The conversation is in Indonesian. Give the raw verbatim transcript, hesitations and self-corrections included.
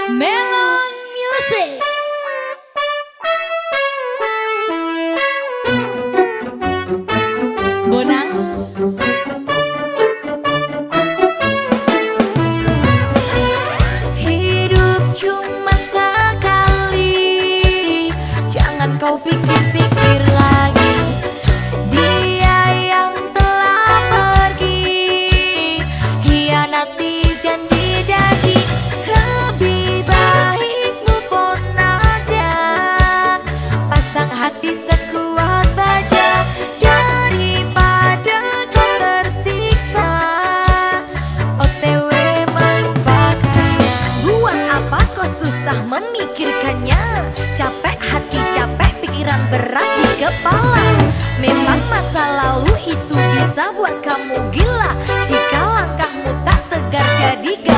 Melon Music. Bonang. Hidup cuma sekali, jangan kau pikir-pikir lagi. Dia yang telah pergi, hianati janji-janji. Lebih baik move on aja, pasang hati sekuat baja, daripada kau tersiksa O T W melupakannya. Buat apa kau susah memikirkannya? Capek hati, capek pikiran, berat di kepala. Memang masa lalu itu bisa buat kamu gila, jika langkahmu tak tegar jadi gagal.